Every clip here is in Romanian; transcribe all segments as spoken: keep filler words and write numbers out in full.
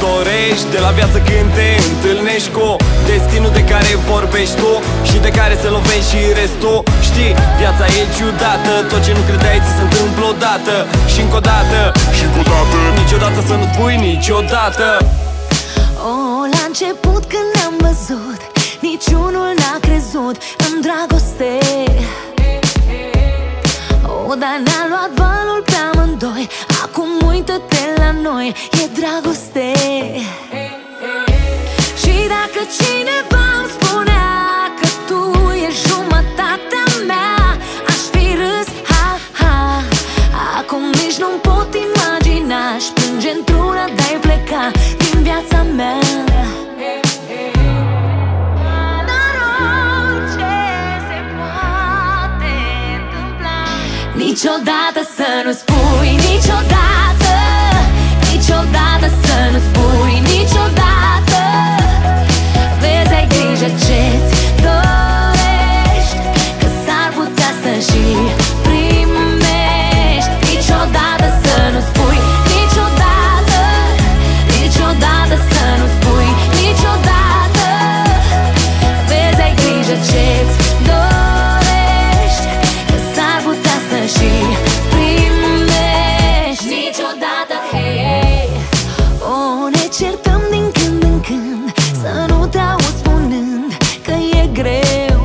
dorești, de la viață când te întâlnești cu destinul de care vorbești tu și de care se lovești și restul. Știi, viața e ciudată, tot ce nu credeai ți se întâmplă odată și încă o dată și încă o dată. Niciodată să nu spui niciodată. Oh, la început când ne-am văzut, niciunul n-a crezut în dragoste. Oh, dar ne-a luat valul pe amândoi, acum uită-te la noi, e dragoste. Și dacă cineva îmi spunea că tu ești jumătatea mea, aș fi râs, ha, ha. Acum nici nu-mi pot imagina, aș plânge într-una de-ai pleca din viața mea. Niciodată să nu spui niciodată, niciodată să nu spui niciodată. Vezi, ai grijă ce-ți dorești, că s-ar putea să și primești. Niciodată să nu spui niciodată, niciodată să nu spui niciodată. Vezi, ai grijă ce-ți dorești, că s-ar putea să și primești. Niciodată, hei. Oh, ne certăm din când în când, să nu te auzi spunând că e greu.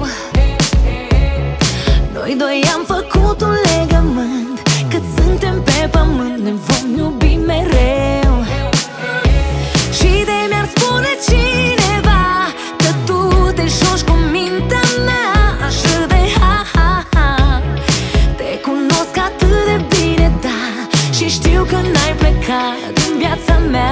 Noi doi am făcut un legământ, cât suntem pe pământ ne vom iubi mereu. Și de mi-ar spune cineva că tu te joci cu mintea mea, aș râde, ha, ha, ha. Te cunosc atât de bine, da, și știu că n-ai plecat din viața mea.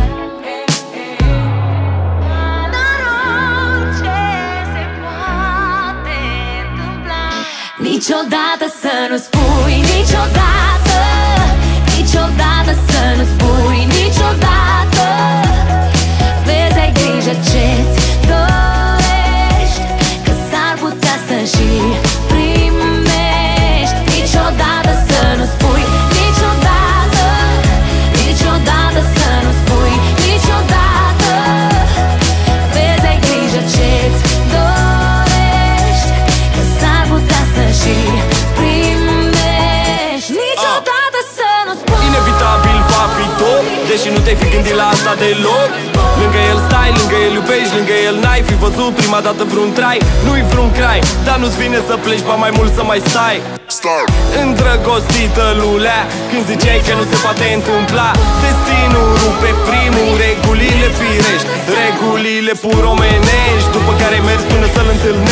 Niciodată să nu spui niciodată, niciodată să nu spui niciodată. Vezi, ai grijă ce-ți dorești, că s-ar putea să și primești. Niciodată să nu spui niciodată, niciodată să nu spui niciodată. Vezi, ai grijă ce-ți dorești, că s-ar putea să și primești. Niciodată să nu spui. Inevitabil va fi tot, deși nu te-ai fi gândit la asta deloc. Lângă el stai, lângă el iubești, lângă el n-ai fi văzut prima dată vreun trai. Nu-i vreun crai, dar nu-ți vine să pleci, ba mai mult să mai stai. Îndrăgostită lulea, când ziceai că nu se poate întâmpla. Destinul rupe primul regulile firești, regulile pur omenești, după care mergi până să-l întâlnești.